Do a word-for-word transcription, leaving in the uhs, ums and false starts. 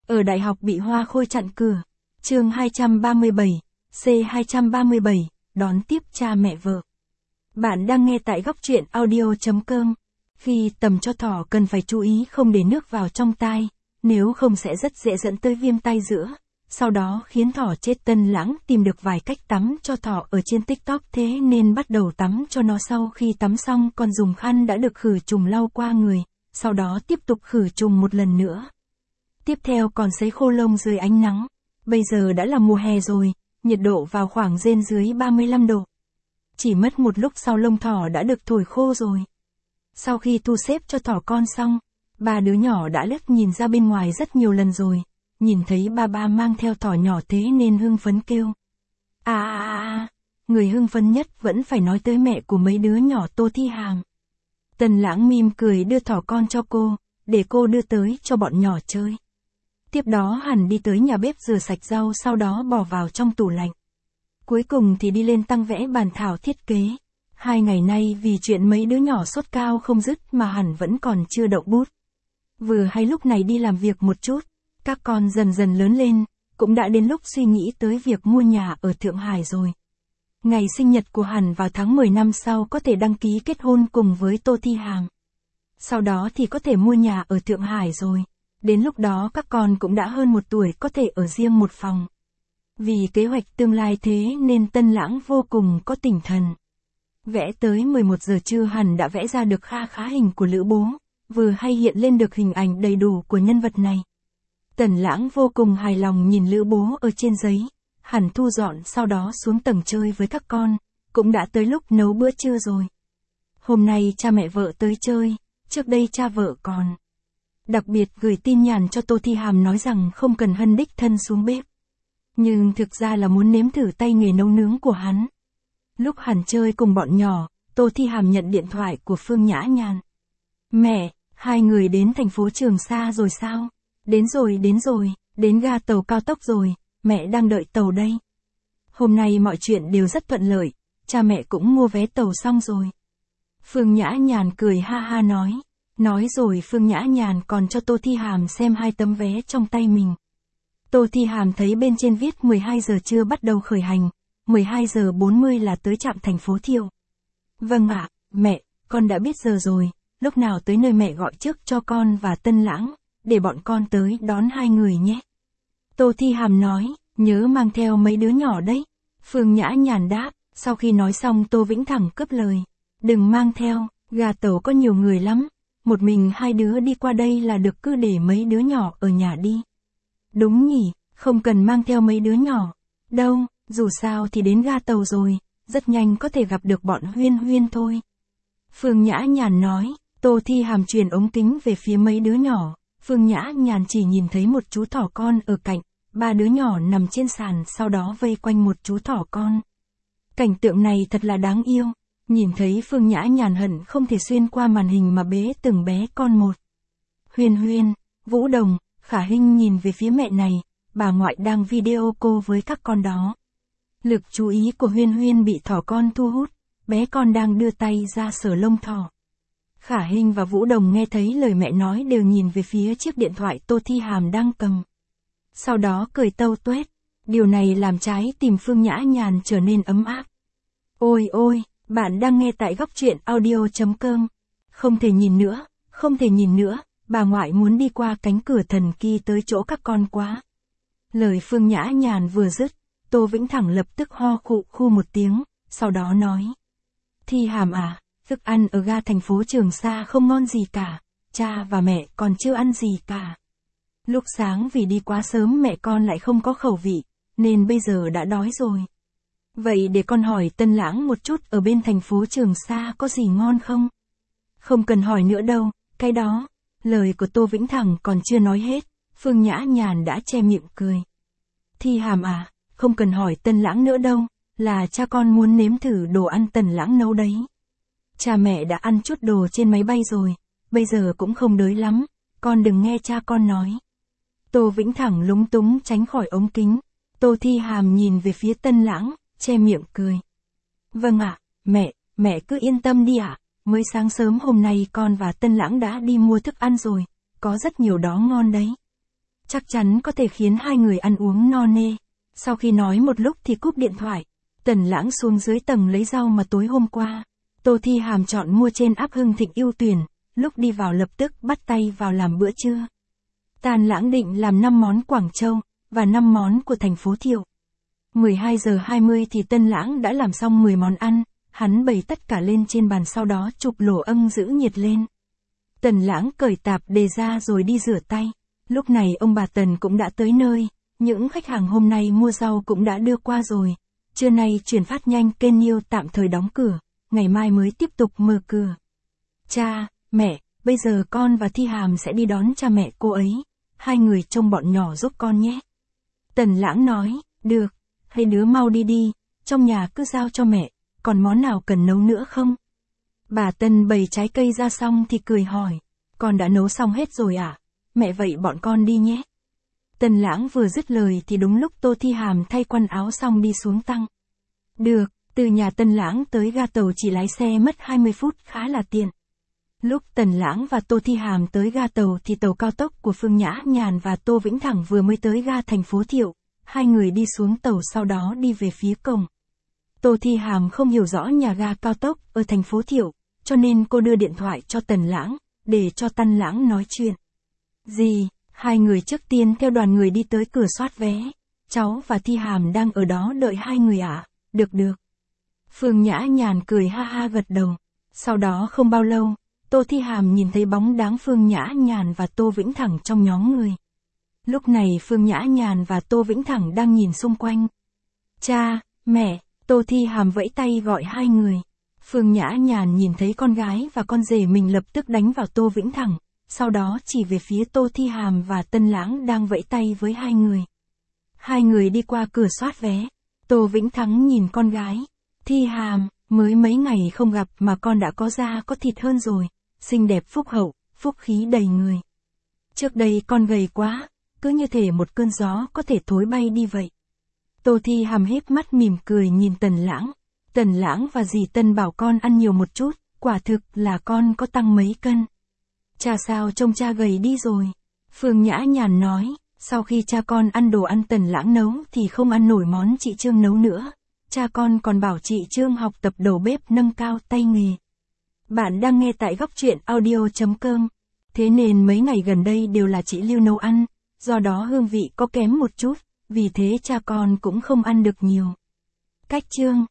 Ở đại học bị hoa khôi chặn cửa. Chương hai trăm ba mươi bảy, C hai trăm ba mươi bảy, đón tiếp cha mẹ vợ. Bạn đang nghe tại góc truyện audio chấm com. Khi tầm cho thỏ cần phải chú ý không để nước vào trong tai, nếu không sẽ rất dễ dẫn tới viêm tai giữa. Sau đó khiến thỏ chết. Tân Lãng tìm được vài cách tắm cho thỏ ở trên TikTok, thế nên bắt đầu tắm cho nó. Sau khi tắm xong còn dùng khăn đã được khử trùng lau qua người, sau đó tiếp tục khử trùng một lần nữa. Tiếp theo còn sấy khô lông dưới ánh nắng. Bây giờ đã là mùa hè rồi, nhiệt độ vào khoảng trên dưới ba mươi lăm độ. Chỉ mất một lúc sau lông thỏ đã được thổi khô rồi. Sau khi thu xếp cho thỏ con xong, ba đứa nhỏ đã liếc nhìn ra bên ngoài rất nhiều lần rồi. Nhìn thấy ba ba mang theo thỏ nhỏ thế nên hưng phấn kêu. À à à à, người hưng phấn nhất vẫn phải nói tới mẹ của mấy đứa nhỏ, Tô Thi Hàm. Tân Lãng mỉm cười đưa thỏ con cho cô, để cô đưa tới cho bọn nhỏ chơi. Tiếp đó hẳn đi tới nhà bếp rửa sạch rau, sau đó bỏ vào trong tủ lạnh. Cuối cùng thì đi lên tăng vẽ bản thảo thiết kế. Hai ngày nay vì chuyện mấy đứa nhỏ sốt cao không dứt mà hẳn vẫn còn chưa động bút. Vừa hay lúc này đi làm việc một chút, các con dần dần lớn lên, cũng đã đến lúc suy nghĩ tới việc mua nhà ở Thượng Hải rồi. Ngày sinh nhật của hẳn vào tháng mười năm sau có thể đăng ký kết hôn cùng với Tô Thi Hàm. Sau đó thì có thể mua nhà ở Thượng Hải rồi. Đến lúc đó các con cũng đã hơn một tuổi, có thể ở riêng một phòng. Vì kế hoạch tương lai thế nên Tân Lãng vô cùng có tinh thần. Vẽ tới mười một giờ trưa hẳn đã vẽ ra được kha khá hình của Lữ Bố, vừa hay hiện lên được hình ảnh đầy đủ của nhân vật này. Tân Lãng vô cùng hài lòng nhìn Lữ Bố ở trên giấy, hẳn thu dọn sau đó xuống tầng chơi với các con, cũng đã tới lúc nấu bữa trưa rồi. Hôm nay cha mẹ vợ tới chơi, trước đây cha vợ còn đặc biệt gửi tin nhắn cho Tô Thi Hàm nói rằng không cần Hân đích thân xuống bếp. Nhưng thực ra là muốn nếm thử tay nghề nấu nướng của hắn. Lúc hẳn chơi cùng bọn nhỏ, Tô Thi Hàm nhận điện thoại của Phương Nhã Nhàn. Mẹ, hai người đến thành phố Trường Sa rồi sao? Đến rồi đến rồi, đến ga tàu cao tốc rồi, mẹ đang đợi tàu đây. Hôm nay mọi chuyện đều rất thuận lợi, cha mẹ cũng mua vé tàu xong rồi. Phương Nhã Nhàn cười ha ha nói. Nói rồi Phương Nhã Nhàn còn cho Tô Thi Hàm xem hai tấm vé trong tay mình. Tô Thi Hàm thấy bên trên viết mười hai giờ trưa bắt đầu khởi hành, mười hai giờ bốn mươi là tới trạm thành phố Thiệu. Vâng ạ, mẹ, con đã biết giờ rồi, lúc nào tới nơi mẹ gọi trước cho con và Tân Lãng, để bọn con tới đón hai người nhé. Tô Thi Hàm nói, nhớ mang theo mấy đứa nhỏ đấy. Phương Nhã Nhàn đáp, sau khi nói xong Tô Vĩnh Thẳng cướp lời. Đừng mang theo, ga tàu có nhiều người lắm. Một mình hai đứa đi qua đây là được, cứ để mấy đứa nhỏ ở nhà đi. Đúng nhỉ, không cần mang theo mấy đứa nhỏ. Đâu, dù sao thì đến ga tàu rồi, rất nhanh có thể gặp được bọn Huyên Huyên thôi. Phương Nhã Nhàn nói, Tô Thi Hàm truyền ống kính về phía mấy đứa nhỏ. Phương Nhã Nhàn chỉ nhìn thấy một chú thỏ con ở cạnh, ba đứa nhỏ nằm trên sàn sau đó vây quanh một chú thỏ con. Cảnh tượng này thật là đáng yêu. Nhìn thấy Phương Nhã Nhàn hận không thể xuyên qua màn hình mà bế từng bé con một. Huyên Huyên, Vũ Đồng, Khả Hinh nhìn về phía mẹ này, bà ngoại đang video call với các con đó. Lực chú ý của Huyên Huyên bị thỏ con thu hút, bé con đang đưa tay ra sờ lông thỏ. Khả Hinh và Vũ Đồng nghe thấy lời mẹ nói đều nhìn về phía chiếc điện thoại Tô Thi Hàm đang cầm. Sau đó cười tâu tuét, điều này làm trái tim Phương Nhã Nhàn trở nên ấm áp. Ôi ôi! Bạn đang nghe tại góc truyện audio chấm com. Không thể nhìn nữa, không thể nhìn nữa, bà ngoại muốn đi qua cánh cửa thần kỳ tới chỗ các con quá. Lời Phương Nhã Nhàn vừa dứt, Tô Vĩnh Thẳng lập tức ho khụ khu một tiếng, sau đó nói. Thi Hàm à, thức ăn ở ga thành phố Trường Sa không ngon gì cả, cha và mẹ còn chưa ăn gì cả. Lúc sáng vì đi quá sớm mẹ con lại không có khẩu vị, nên bây giờ đã đói rồi. Vậy để con hỏi Tân Lãng một chút, ở bên thành phố Trường Sa có gì ngon không? Không cần hỏi nữa đâu, cái đó. Lời của Tô Vĩnh Thẳng còn chưa nói hết, Phương Nhã Nhàn đã che miệng cười. Thi Hàm à, không cần hỏi Tân Lãng nữa đâu, là cha con muốn nếm thử đồ ăn Tân Lãng nấu đấy. Cha mẹ đã ăn chút đồ trên máy bay rồi, bây giờ cũng không đói lắm, con đừng nghe cha con nói. Tô Vĩnh Thẳng lúng túng tránh khỏi ống kính, Tô Thi Hàm nhìn về phía Tân Lãng, che miệng cười. Vâng ạ, mẹ, mẹ cứ yên tâm đi ạ, mới sáng sớm hôm nay con và Tân Lãng đã đi mua thức ăn rồi, có rất nhiều đó ngon đấy. chắc chắn có thể khiến hai người ăn uống no nê. Sau khi nói một lúc thì cúp điện thoại. Tần Lãng xuống dưới tầng lấy rau mà tối hôm qua Tô Thi Hàm chọn mua trên app Hưng Thịnh ưu tuyển, lúc đi vào lập tức bắt tay vào làm bữa trưa. Tần Lãng định làm năm món Quảng Châu, và năm món của thành phố Thiệu. mười hai giờ hai mươi thì Tần Lãng đã làm xong mười món ăn, hắn bày tất cả lên trên bàn sau đó chụp lỗ âng giữ nhiệt lên. Tần Lãng cởi tạp đề ra rồi đi rửa tay. Lúc này ông bà Tần cũng đã tới nơi, những khách hàng hôm nay mua rau cũng đã đưa qua rồi. Trưa nay chuyển phát nhanh kênh Niêu tạm thời đóng cửa, ngày mai mới tiếp tục mở cửa. Cha, mẹ, bây giờ con và Thi Hàm sẽ đi đón cha mẹ cô ấy, hai người trông bọn nhỏ giúp con nhé. Tần Lãng nói, được, hai đứa mau đi đi, trong nhà cứ giao cho mẹ, còn món nào cần nấu nữa không? Bà Tần bày trái cây ra xong thì cười hỏi, con đã nấu xong hết rồi à? Mẹ vậy bọn con đi nhé. Tần Lãng vừa dứt lời thì đúng lúc Tô Thi Hàm thay quần áo xong đi xuống tăng. Được, từ nhà Tần Lãng tới ga tàu chỉ lái xe mất hai mươi phút, khá là tiện. Lúc Tần Lãng và Tô Thi Hàm tới ga tàu thì tàu cao tốc của Phương Nhã Nhàn và Tô Vĩnh Thẳng vừa mới tới ga thành phố Thiệu, hai người đi xuống tàu sau đó đi về phía cổng. Tô Thi Hàm không hiểu rõ nhà ga cao tốc ở thành phố Thiệu, cho nên cô đưa điện thoại cho Tần Lãng, để cho Tần Lãng nói chuyện. Gì? Hai người trước tiên theo đoàn người đi tới cửa soát vé. Cháu và Thi Hàm đang ở đó đợi hai người ạ. À? Được được. Phương Nhã Nhàn cười ha ha gật đầu. Sau đó không bao lâu, Tô Thi Hàm nhìn thấy bóng dáng Phương Nhã Nhàn và Tô Vĩnh Thẳng trong nhóm người. Lúc này Phương Nhã Nhàn và Tô Vĩnh Thẳng đang nhìn xung quanh. Cha, mẹ, Tô Thi Hàm vẫy tay gọi hai người. Phương Nhã Nhàn nhìn thấy con gái và con rể mình lập tức đánh vào Tô Vĩnh Thẳng. Sau đó chỉ về phía Tô Thi Hàm và Tần Lãng đang vẫy tay với hai người. Hai người đi qua cửa soát vé. Tô Vĩnh Thắng nhìn con gái. Thi Hàm, mới mấy ngày không gặp mà con đã có da có thịt hơn rồi. Xinh đẹp phúc hậu, phúc khí đầy người. Trước đây con gầy quá, cứ như thể một cơn gió có thể thối bay đi vậy. Tô Thi Hàm híp mắt mỉm cười nhìn Tần Lãng. Tần Lãng và dì Tân bảo con ăn nhiều một chút, quả thực là con có tăng mấy cân. Cha sao trông cha gầy đi rồi. Phương Nhã Nhàn nói, sau khi cha con ăn đồ ăn Tần Lãng nấu thì không ăn nổi món chị Trương nấu nữa. Cha con còn bảo chị Trương học tập đầu bếp nâng cao tay nghề. Bạn đang nghe tại góc truyện audio chấm com. Thế nên mấy ngày gần đây đều là chị Lưu nấu ăn, do đó hương vị có kém một chút, vì thế cha con cũng không ăn được nhiều. Cách Trương,